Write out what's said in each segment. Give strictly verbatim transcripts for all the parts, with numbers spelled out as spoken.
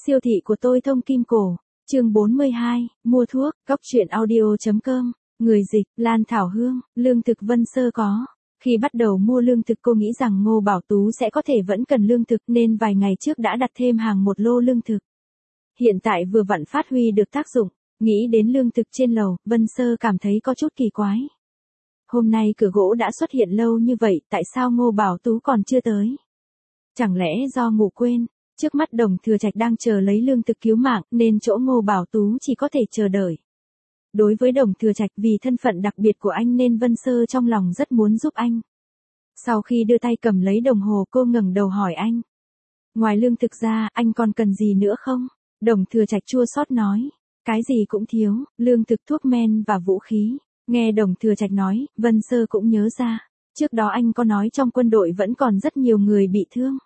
Siêu thị của tôi thông kim cổ, chương bốn mươi hai, mua thuốc, góc truyện audio.com, người dịch, Lan Thảo Hương, lương thực Vân Sơ có. Khi bắt đầu mua lương thực cô nghĩ rằng Ngô Bảo Tú sẽ có thể vẫn cần lương thực nên vài ngày trước đã đặt thêm hàng một lô lương thực. Hiện tại vừa vặn phát huy được tác dụng, nghĩ đến lương thực trên lầu, Vân Sơ cảm thấy có chút kỳ quái. Hôm nay cửa gỗ đã xuất hiện lâu như vậy, tại sao Ngô Bảo Tú còn chưa tới? Chẳng lẽ do ngủ quên? Trước mắt Đồng Thừa Trạch đang chờ lấy lương thực cứu mạng nên chỗ Ngô Bảo Tú chỉ có thể chờ đợi. Đối với Đồng Thừa Trạch vì thân phận đặc biệt của anh nên Vân Sơ trong lòng rất muốn giúp anh. Sau khi đưa tay cầm lấy đồng hồ cô ngẩng đầu hỏi anh. Ngoài lương thực ra anh còn cần gì nữa không? Đồng Thừa Trạch chua xót nói. Cái gì cũng thiếu, lương thực, thuốc men và vũ khí. Nghe Đồng Thừa Trạch nói, Vân Sơ cũng nhớ ra. Trước đó anh có nói trong quân đội vẫn còn rất nhiều người bị thương.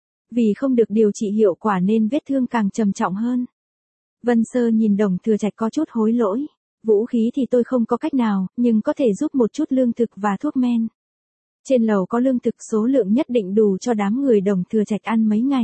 Vì không được điều trị hiệu quả nên vết thương càng trầm trọng hơn. Vân Sơ nhìn Đồng Thừa Trạch có chút hối lỗi. Vũ khí thì tôi không có cách nào, nhưng có thể giúp một chút lương thực và thuốc men. Trên lầu có lương thực số lượng nhất định đủ cho đám người Đồng Thừa Trạch ăn mấy ngày.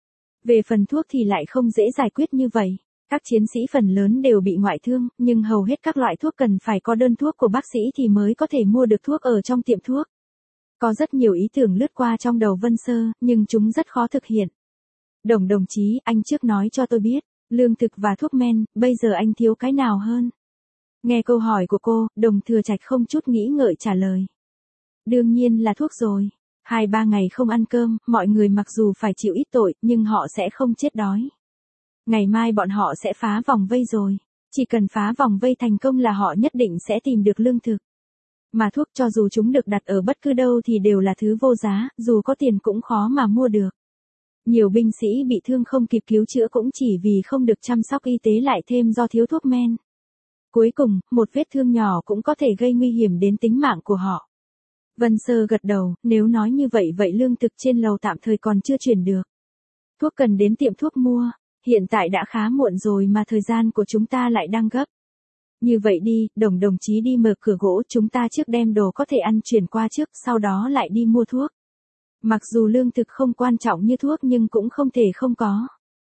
Về phần thuốc thì lại không dễ giải quyết như vậy. Các chiến sĩ phần lớn đều bị ngoại thương, nhưng hầu hết các loại thuốc cần phải có đơn thuốc của bác sĩ thì mới có thể mua được thuốc ở trong tiệm thuốc. Có rất nhiều ý tưởng lướt qua trong đầu Vân Sơ, nhưng chúng rất khó thực hiện. Đồng đồng chí, anh trước nói cho tôi biết, lương thực và thuốc men, bây giờ anh thiếu cái nào hơn? Nghe câu hỏi của cô, Đồng Thừa Trạch không chút nghĩ ngợi trả lời. Đương nhiên là thuốc rồi. Hai ba ngày không ăn cơm, mọi người mặc dù phải chịu ít tội, nhưng họ sẽ không chết đói. Ngày mai bọn họ sẽ phá vòng vây rồi. Chỉ cần phá vòng vây thành công là họ nhất định sẽ tìm được lương thực. Mà thuốc cho dù chúng được đặt ở bất cứ đâu thì đều là thứ vô giá, dù có tiền cũng khó mà mua được. Nhiều binh sĩ bị thương không kịp cứu chữa cũng chỉ vì không được chăm sóc y tế lại thêm do thiếu thuốc men. Cuối cùng, một vết thương nhỏ cũng có thể gây nguy hiểm đến tính mạng của họ. Vân Sơ gật đầu, nếu nói như vậy vậy lương thực trên lầu tạm thời còn chưa chuyển được. Thuốc cần đến tiệm thuốc mua, hiện tại đã khá muộn rồi mà thời gian của chúng ta lại đang gấp. Như vậy đi, Đồng đồng chí đi mở cửa gỗ, chúng ta trước đem đồ có thể ăn chuyển qua trước, sau đó lại đi mua thuốc. Mặc dù lương thực không quan trọng như thuốc nhưng cũng không thể không có.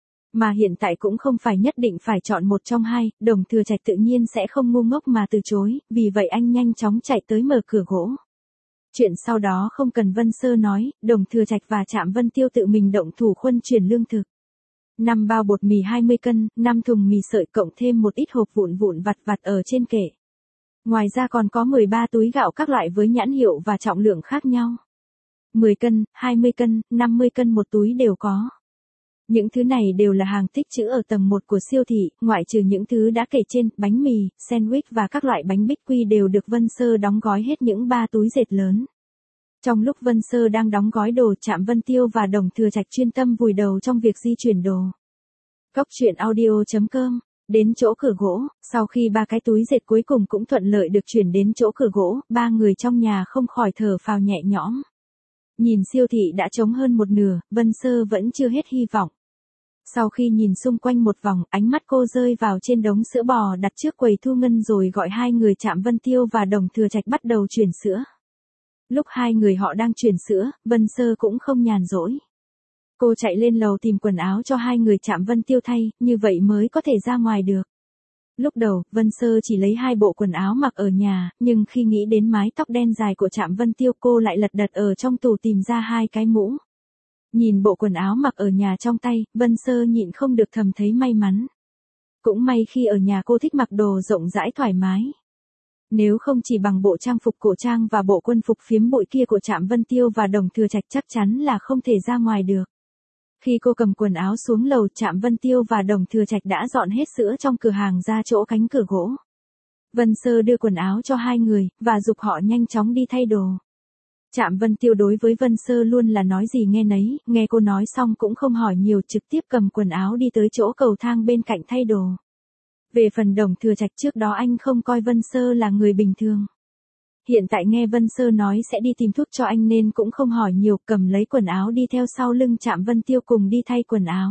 Mà hiện tại cũng không phải nhất định phải chọn một trong hai, Đồng Thừa Trạch tự nhiên sẽ không ngu ngốc mà từ chối, vì vậy anh nhanh chóng chạy tới mở cửa gỗ. Chuyện sau đó không cần Vân Sơ nói, Đồng Thừa Trạch và Trạm Vân Tiêu tự mình động thủ khuân chuyển lương thực. năm bao bột mì hai mươi cân, năm thùng mì sợi cộng thêm một ít hộp vụn vụn vặt vặt ở trên kệ. Ngoài ra còn có mười ba túi gạo các loại với nhãn hiệu và trọng lượng khác nhau. mười cân, hai mươi cân, năm mươi cân một túi đều có. Những thứ này đều là hàng tích trữ ở tầng một của siêu thị, ngoại trừ những thứ đã kể trên, bánh mì, sandwich và các loại bánh bích quy đều được Vân Sơ đóng gói hết những ba túi dệt lớn. Trong lúc Vân Sơ đang đóng gói đồ, Trạm Vân Tiêu và Đồng Thừa Trạch chuyên tâm vùi đầu trong việc di chuyển đồ. Góc truyện audio.com, đến chỗ cửa gỗ, sau khi ba cái túi dệt cuối cùng cũng thuận lợi được chuyển đến chỗ cửa gỗ, ba người trong nhà không khỏi thở phào nhẹ nhõm. Nhìn siêu thị đã trống hơn một nửa, Vân Sơ vẫn chưa hết hy vọng. Sau khi nhìn xung quanh một vòng, ánh mắt cô rơi vào trên đống sữa bò đặt trước quầy thu ngân rồi gọi hai người Trạm Vân Tiêu và Đồng Thừa Trạch bắt đầu chuyển sữa. Lúc hai người họ đang chuyển sữa, Vân Sơ cũng không nhàn rỗi. Cô chạy lên lầu tìm quần áo cho hai người Trạm Vân Tiêu thay, như vậy mới có thể ra ngoài được. Lúc đầu, Vân Sơ chỉ lấy hai bộ quần áo mặc ở nhà, nhưng khi nghĩ đến mái tóc đen dài của Trạm Vân Tiêu cô lại lật đật ở trong tủ tìm ra hai cái mũ. Nhìn bộ quần áo mặc ở nhà trong tay, Vân Sơ nhịn không được thầm thấy may mắn. Cũng may khi ở nhà cô thích mặc đồ rộng rãi thoải mái. Nếu không chỉ bằng bộ trang phục cổ trang và bộ quân phục phiếm bụi kia của Trạm Vân Tiêu và Đồng Thừa Trạch chắc chắn là không thể ra ngoài được. Khi cô cầm quần áo xuống lầu, Trạm Vân Tiêu và Đồng Thừa Trạch đã dọn hết sữa trong cửa hàng ra chỗ cánh cửa gỗ. Vân Sơ đưa quần áo cho hai người, và giục họ nhanh chóng đi thay đồ. Trạm Vân Tiêu đối với Vân Sơ luôn là nói gì nghe nấy, nghe cô nói xong cũng không hỏi nhiều, trực tiếp cầm quần áo đi tới chỗ cầu thang bên cạnh thay đồ. Về phần Đồng Thừa Trạch, trước đó anh không coi Vân Sơ là người bình thường. Hiện tại nghe Vân Sơ nói sẽ đi tìm thuốc cho anh nên cũng không hỏi nhiều, cầm lấy quần áo đi theo sau lưng Trạm Vân Tiêu cùng đi thay quần áo.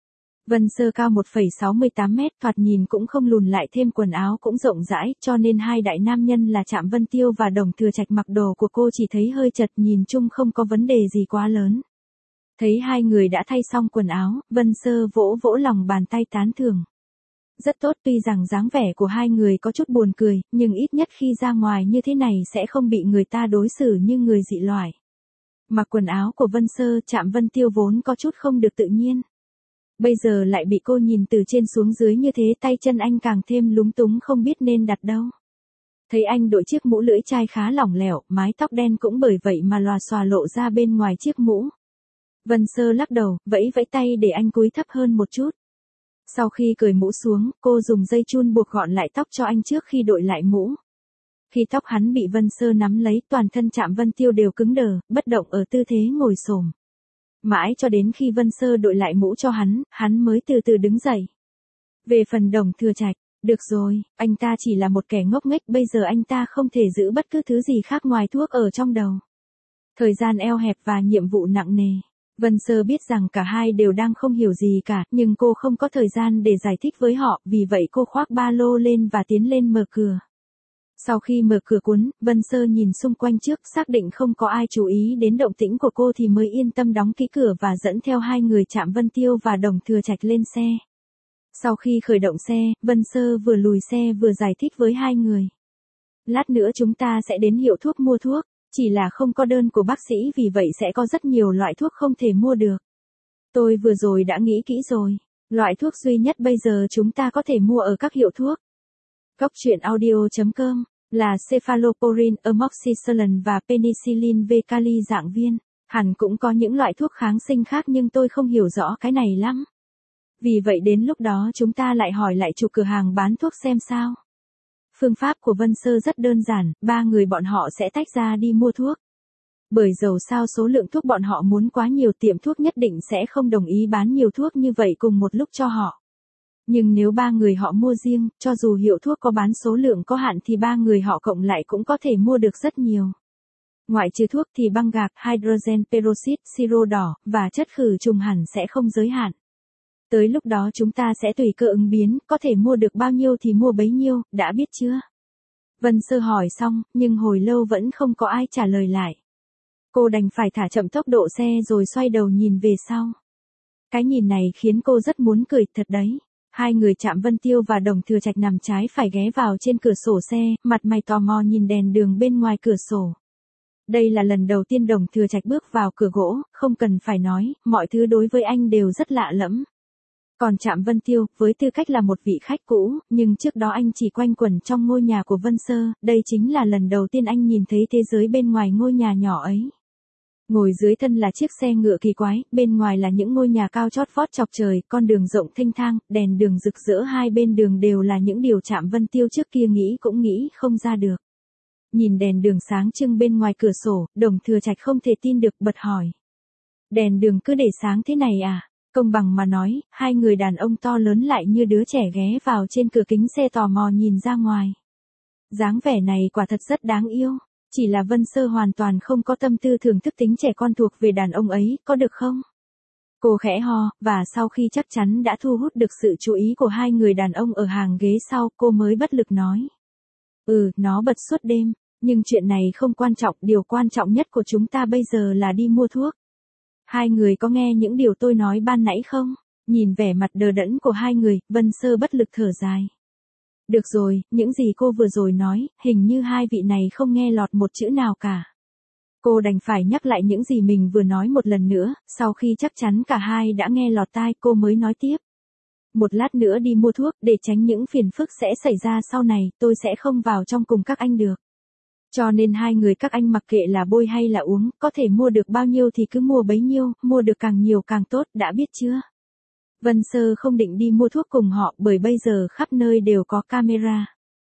Vân Sơ cao một phẩy sáu mươi tám mét, thoạt nhìn cũng không lùn, lại thêm quần áo cũng rộng rãi, cho nên hai đại nam nhân là Trạm Vân Tiêu và Đồng Thừa Trạch mặc đồ của cô chỉ thấy hơi chật, nhìn chung không có vấn đề gì quá lớn. Thấy hai người đã thay xong quần áo, Vân Sơ vỗ vỗ lòng bàn tay tán thưởng. Rất tốt, tuy rằng dáng vẻ của hai người có chút buồn cười, nhưng ít nhất khi ra ngoài như thế này sẽ không bị người ta đối xử như người dị loại. Mặc quần áo của Vân Sơ, Trạm Vân Tiêu vốn có chút không được tự nhiên. Bây giờ lại bị cô nhìn từ trên xuống dưới như thế, tay chân anh càng thêm lúng túng không biết nên đặt đâu. Thấy anh đội chiếc mũ lưỡi chai khá lỏng lẻo, mái tóc đen cũng bởi vậy mà lòa xòa lộ ra bên ngoài chiếc mũ. Vân Sơ lắc đầu, vẫy vẫy tay để anh cúi thấp hơn một chút. Sau khi cởi mũ xuống, cô dùng dây chun buộc gọn lại tóc cho anh trước khi đội lại mũ. Khi tóc hắn bị Vân Sơ nắm lấy, toàn thân Trạm Vân Tiêu đều cứng đờ, bất động ở tư thế ngồi xổm. Mãi cho đến khi Vân Sơ đội lại mũ cho hắn, hắn mới từ từ đứng dậy. Về phần Đồng Thừa Trạch, được rồi, anh ta chỉ là một kẻ ngốc nghếch, bây giờ anh ta không thể giữ bất cứ thứ gì khác ngoài thuốc ở trong đầu. Thời gian eo hẹp và nhiệm vụ nặng nề. Vân Sơ biết rằng cả hai đều đang không hiểu gì cả, nhưng cô không có thời gian để giải thích với họ, vì vậy cô khoác ba lô lên và tiến lên mở cửa. Sau khi mở cửa cuốn, Vân Sơ nhìn xung quanh trước, xác định không có ai chú ý đến động tĩnh của cô thì mới yên tâm đóng kỹ cửa và dẫn theo hai người Trạm Vân Tiêu và Đồng Thừa Trạch lên xe. Sau khi khởi động xe, Vân Sơ vừa lùi xe vừa giải thích với hai người. Lát nữa chúng ta sẽ đến hiệu thuốc mua thuốc, chỉ là không có đơn của bác sĩ, vì vậy sẽ có rất nhiều loại thuốc không thể mua được. Tôi vừa rồi đã nghĩ kỹ rồi, loại thuốc duy nhất bây giờ chúng ta có thể mua ở các hiệu thuốc. Góc truyện audio chấm com là cephalosporin, amoxicillin và penicillin V kali dạng viên. Hẳn cũng có những loại thuốc kháng sinh khác nhưng tôi không hiểu rõ cái này lắm. Vì vậy đến lúc đó chúng ta lại hỏi lại chủ cửa hàng bán thuốc xem sao. Phương pháp của Vân Sơ rất đơn giản, ba người bọn họ sẽ tách ra đi mua thuốc. Bởi dầu sao số lượng thuốc bọn họ muốn quá nhiều, tiệm thuốc nhất định sẽ không đồng ý bán nhiều thuốc như vậy cùng một lúc cho họ. Nhưng nếu ba người họ mua riêng, cho dù hiệu thuốc có bán số lượng có hạn thì ba người họ cộng lại cũng có thể mua được rất nhiều. Ngoại trừ thuốc thì băng gạc, hydrogen peroxide, siro đỏ, và chất khử trùng hẳn sẽ không giới hạn. Tới lúc đó chúng ta sẽ tùy cơ ứng biến, có thể mua được bao nhiêu thì mua bấy nhiêu, đã biết chưa? Vân Sơ hỏi xong, nhưng hồi lâu vẫn không có ai trả lời lại. Cô đành phải thả chậm tốc độ xe rồi xoay đầu nhìn về sau. Cái nhìn này khiến cô rất muốn cười, thật đấy. Hai người Trạm Vân Tiêu và Đồng Thừa Trạch nằm trái phải ghé vào trên cửa sổ xe, mặt mày tò mò nhìn đèn đường bên ngoài cửa sổ. Đây là lần đầu tiên Đồng Thừa Trạch bước vào cửa gỗ, không cần phải nói, mọi thứ đối với anh đều rất lạ lẫm. Còn Trạm Vân Tiêu, với tư cách là một vị khách cũ, nhưng trước đó anh chỉ quanh quẩn trong ngôi nhà của Vân Sơ, đây chính là lần đầu tiên anh nhìn thấy thế giới bên ngoài ngôi nhà nhỏ ấy. Ngồi dưới thân là chiếc xe ngựa kỳ quái, bên ngoài là những ngôi nhà cao chót vót chọc trời, con đường rộng thênh thang, đèn đường rực rỡ hai bên đường đều là những điều Trạm Vân Tiêu trước kia nghĩ cũng nghĩ không ra được. Nhìn đèn đường sáng trưng bên ngoài cửa sổ, Đồng Thừa Trạch không thể tin được, bật hỏi. Đèn đường cứ để sáng thế này à? Công bằng mà nói, hai người đàn ông to lớn lại như đứa trẻ ghé vào trên cửa kính xe tò mò nhìn ra ngoài. Dáng vẻ này quả thật rất đáng yêu, chỉ là Vân Sơ hoàn toàn không có tâm tư thưởng thức tính trẻ con thuộc về đàn ông ấy, có được không? Cô khẽ ho, và sau khi chắc chắn đã thu hút được sự chú ý của hai người đàn ông ở hàng ghế sau, cô mới bất lực nói. Ừ, nó bật suốt đêm, nhưng chuyện này không quan trọng, điều quan trọng nhất của chúng ta bây giờ là đi mua thuốc. Hai người có nghe những điều tôi nói ban nãy không? Nhìn vẻ mặt đờ đẫn của hai người, Vân Sơ bất lực thở dài. Được rồi, những gì cô vừa rồi nói, hình như hai vị này không nghe lọt một chữ nào cả. Cô đành phải nhắc lại những gì mình vừa nói một lần nữa, sau khi chắc chắn cả hai đã nghe lọt tai cô mới nói tiếp. Một lát nữa đi mua thuốc, để tránh những phiền phức sẽ xảy ra sau này, tôi sẽ không vào trong cùng các anh được. Cho nên hai người các anh mặc kệ là bôi hay là uống, có thể mua được bao nhiêu thì cứ mua bấy nhiêu, mua được càng nhiều càng tốt, đã biết chưa? Vân Sơ không định đi mua thuốc cùng họ bởi bây giờ khắp nơi đều có camera.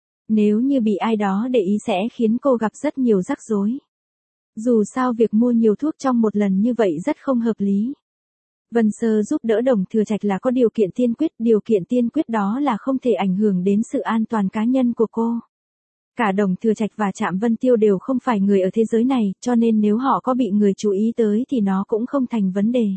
Nếu như bị ai đó để ý sẽ khiến cô gặp rất nhiều rắc rối. Dù sao việc mua nhiều thuốc trong một lần như vậy rất không hợp lý. Vân Sơ giúp đỡ Đồng Thừa Trạch là có điều kiện tiên quyết, điều kiện tiên quyết đó là không thể ảnh hưởng đến sự an toàn cá nhân của cô. Cả Đồng Thừa Trạch và Trạm Vân Tiêu đều không phải người ở thế giới này, cho nên nếu họ có bị người chú ý tới thì nó cũng không thành vấn đề.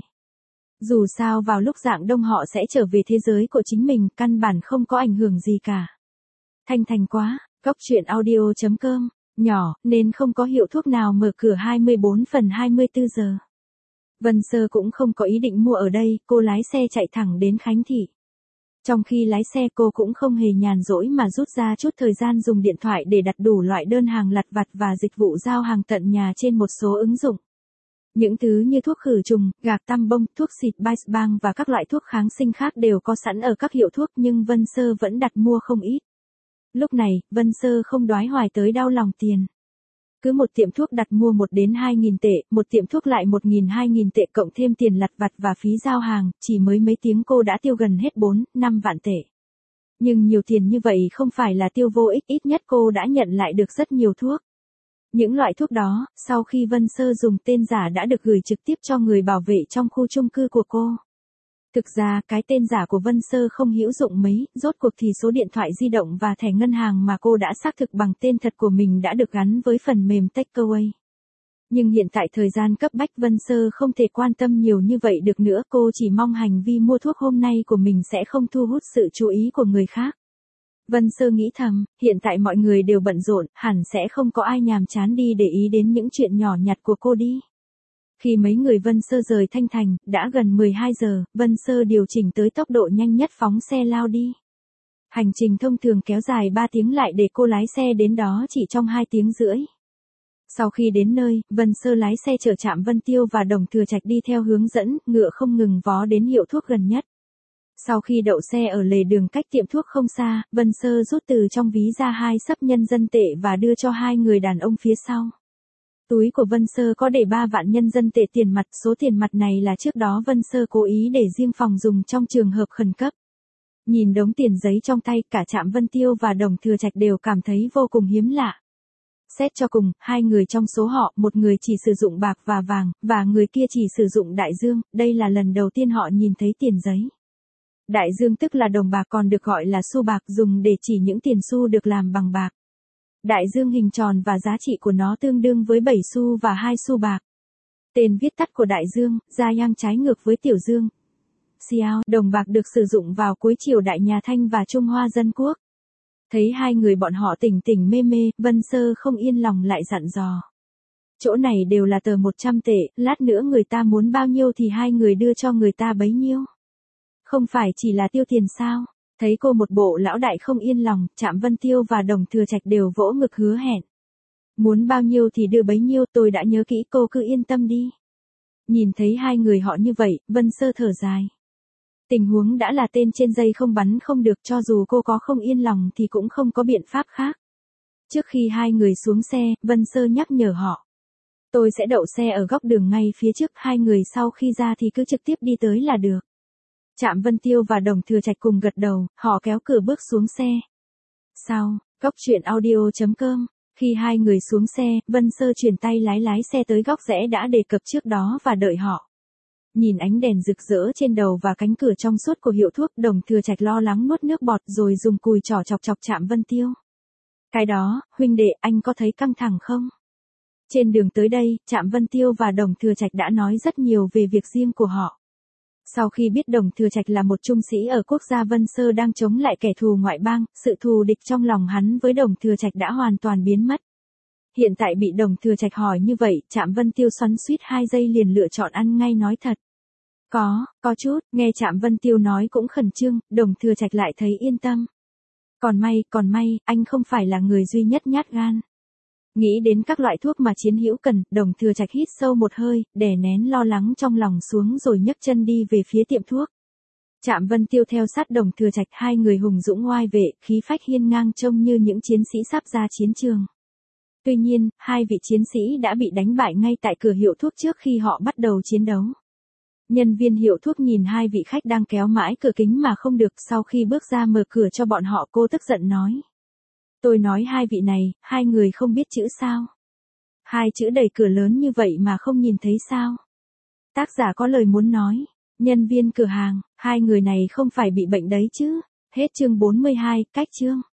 Dù sao vào lúc rạng đông họ sẽ trở về thế giới của chính mình, căn bản không có ảnh hưởng gì cả. Thanh thành quá, góc truyện audio chấm com, nhỏ, nên không có hiệu thuốc nào mở cửa hai mươi bốn phần hai mươi tư giờ. Vân Sơ cũng không có ý định mua ở đây, cô lái xe chạy thẳng đến Khánh Thị. Trong khi lái xe cô cũng không hề nhàn rỗi mà rút ra chút thời gian dùng điện thoại để đặt đủ loại đơn hàng lặt vặt và dịch vụ giao hàng tận nhà trên một số ứng dụng. Những thứ như thuốc khử trùng, gạc tăm bông, thuốc xịt Bice Bang và các loại thuốc kháng sinh khác đều có sẵn ở các hiệu thuốc nhưng Vân Sơ vẫn đặt mua không ít. Lúc này, Vân Sơ không đoái hoài tới đau lòng tiền. Cứ một tiệm thuốc đặt mua một đến hai nghìn tệ, một tiệm thuốc lại một nghìn hai nghìn tệ cộng thêm tiền lặt vặt và phí giao hàng, chỉ mới mấy tiếng cô đã tiêu gần hết bốn, năm vạn tệ. Nhưng nhiều tiền như vậy không phải là tiêu vô ích, ít nhất cô đã nhận lại được rất nhiều thuốc. Những loại thuốc đó, sau khi Vân Sơ dùng tên giả đã được gửi trực tiếp cho người bảo vệ trong khu chung cư của cô. Thực ra, cái tên giả của Vân Sơ không hữu dụng mấy, rốt cuộc thì số điện thoại di động và thẻ ngân hàng mà cô đã xác thực bằng tên thật của mình đã được gắn với phần mềm Takeaway. Nhưng hiện tại thời gian cấp bách Vân Sơ không thể quan tâm nhiều như vậy được nữa, cô chỉ mong hành vi mua thuốc hôm nay của mình sẽ không thu hút sự chú ý của người khác. Vân Sơ nghĩ thầm, hiện tại mọi người đều bận rộn, hẳn sẽ không có ai nhàm chán đi để ý đến những chuyện nhỏ nhặt của cô đi. Khi mấy người Vân Sơ rời Thanh Thành, đã gần mười hai giờ, Vân Sơ điều chỉnh tới tốc độ nhanh nhất phóng xe lao đi. Hành trình thông thường kéo dài ba tiếng lại để cô lái xe đến đó chỉ trong hai tiếng rưỡi. Sau khi đến nơi, Vân Sơ lái xe chở Trạm Vân Tiêu và Đồng Thừa Trạch đi theo hướng dẫn, ngựa không ngừng vó đến hiệu thuốc gần nhất. Sau khi đậu xe ở lề đường cách tiệm thuốc không xa, Vân Sơ rút từ trong ví ra hai xấp nhân dân tệ và đưa cho hai người đàn ông phía sau. Túi của Vân Sơ có để ba vạn nhân dân tệ tiền mặt, số tiền mặt này là trước đó Vân Sơ cố ý để riêng phòng dùng trong trường hợp khẩn cấp. Nhìn đống tiền giấy trong tay, cả Trạm Vân Tiêu và Đồng Thừa Trạch đều cảm thấy vô cùng hiếm lạ. Xét cho cùng, hai người trong số họ, một người chỉ sử dụng bạc và vàng, và người kia chỉ sử dụng đại dương, đây là lần đầu tiên họ nhìn thấy tiền giấy. Đại dương tức là đồng bạc, còn được gọi là xu bạc, dùng để chỉ những tiền xu được làm bằng bạc. Đại dương hình tròn và giá trị của nó tương đương với bảy xu và hai xu bạc. Tên viết tắt của đại dương, Giang trái ngược với tiểu dương. Xiao, đồng bạc được sử dụng vào cuối triều đại nhà Thanh và Trung Hoa Dân Quốc. Thấy hai người bọn họ tỉnh tỉnh mê mê, Vân Sơ không yên lòng lại dặn dò. Chỗ này đều là tờ một trăm tệ, lát nữa người ta muốn bao nhiêu thì hai người đưa cho người ta bấy nhiêu. Không phải chỉ là tiêu tiền sao? Thấy cô một bộ lão đại không yên lòng, Trạm Vân Tiêu và Đồng Thừa Trạch đều vỗ ngực hứa hẹn. Muốn bao nhiêu thì đưa bấy nhiêu, tôi đã nhớ kỹ, cô cứ yên tâm đi. Nhìn thấy hai người họ như vậy, Vân Sơ thở dài. Tình huống đã là tên trên dây không bắn không được, cho dù cô có không yên lòng thì cũng không có biện pháp khác. Trước khi hai người xuống xe, Vân Sơ nhắc nhở họ. Tôi sẽ đậu xe ở góc đường ngay phía trước, hai người sau khi ra thì cứ trực tiếp đi tới là được. Trạm Vân Tiêu và Đồng Thừa Trạch cùng gật đầu, họ kéo cửa bước xuống xe. Sau, góc truyện audio chấm com, khi hai người xuống xe, Vân Sơ chuyển tay lái lái xe tới góc rẽ đã đề cập trước đó và đợi họ. Nhìn ánh đèn rực rỡ trên đầu và cánh cửa trong suốt của hiệu thuốc, Đồng Thừa Trạch lo lắng nuốt nước bọt rồi dùng cùi trỏ chọc chọc Trạm Vân Tiêu. Cái đó, huynh đệ, anh có thấy căng thẳng không? Trên đường tới đây, Trạm Vân Tiêu và Đồng Thừa Trạch đã nói rất nhiều về việc riêng của họ. Sau khi biết Đồng Thừa Trạch là một trung sĩ ở quốc gia Vân Sơ đang chống lại kẻ thù ngoại bang, sự thù địch trong lòng hắn với Đồng Thừa Trạch đã hoàn toàn biến mất. Hiện tại bị Đồng Thừa Trạch hỏi như vậy, Trạm Vân Tiêu xoắn xuýt hai giây liền lựa chọn ăn ngay nói thật. Có, có chút, nghe Trạm Vân Tiêu nói cũng khẩn trương, Đồng Thừa Trạch lại thấy yên tâm. Còn may, còn may, anh không phải là người duy nhất nhát gan. Nghĩ đến các loại thuốc mà chiến hữu cần, Đồng Thừa Trạch hít sâu một hơi, đè nén lo lắng trong lòng xuống rồi nhấc chân đi về phía tiệm thuốc. Trạm Vân Tiêu theo sát Đồng Thừa Trạch, hai người hùng dũng oai vệ, khí phách hiên ngang trông như những chiến sĩ sắp ra chiến trường. Tuy nhiên, hai vị chiến sĩ đã bị đánh bại ngay tại cửa hiệu thuốc trước khi họ bắt đầu chiến đấu. Nhân viên hiệu thuốc nhìn hai vị khách đang kéo mãi cửa kính mà không được, sau khi bước ra mở cửa cho bọn họ, cô tức giận nói. Tôi nói hai vị này, hai người không biết chữ sao? Hai chữ đẩy cửa lớn như vậy mà không nhìn thấy sao? Tác giả có lời muốn nói. Nhân viên cửa hàng, hai người này không phải bị bệnh đấy chứ? Hết chương bốn mươi hai, cách chương.